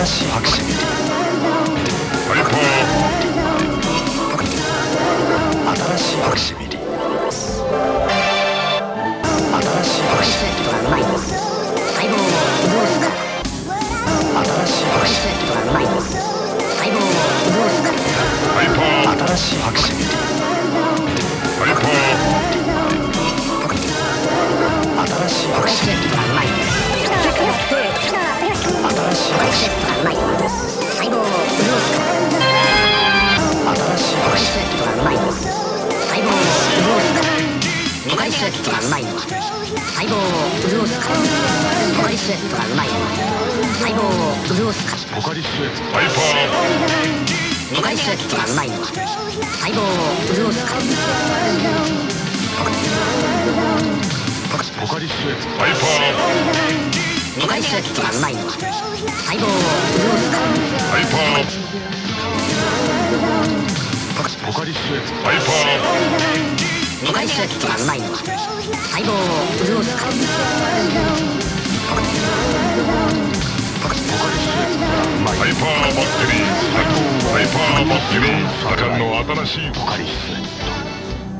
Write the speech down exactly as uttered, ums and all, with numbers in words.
しいファクシミリ。 ハイパー新しいファクシミリ。新しいファクシミリ。 がうまいのは細胞を潤すから。 新しいファクシミリ。 がうまいのは細胞を潤すから。 ハイパー新しいファクシミリ。 ハイパー新しいファクシミリ。 がうまいのは新しいファクシミリ。 がうまいのは細胞を潤すから。 新しいファクシミリ。 がうまいのは細胞を潤すから。ポカリスエットがうまいのは細胞を潤すから。ポカリスエットがうまいのは細胞を潤すから。 ポカリスエットハイパーポカリスエットがうまいのは細胞を潤すから。 ポカリスエットハイパーポカリスエットがうまいのは細胞を潤すから。 ハイパーポカリスエットハイパーポカリスエットがうまいのは細胞を潤すから。 ハイパーバッテリーハイパーバッテリーサカンの新しいポカリスエット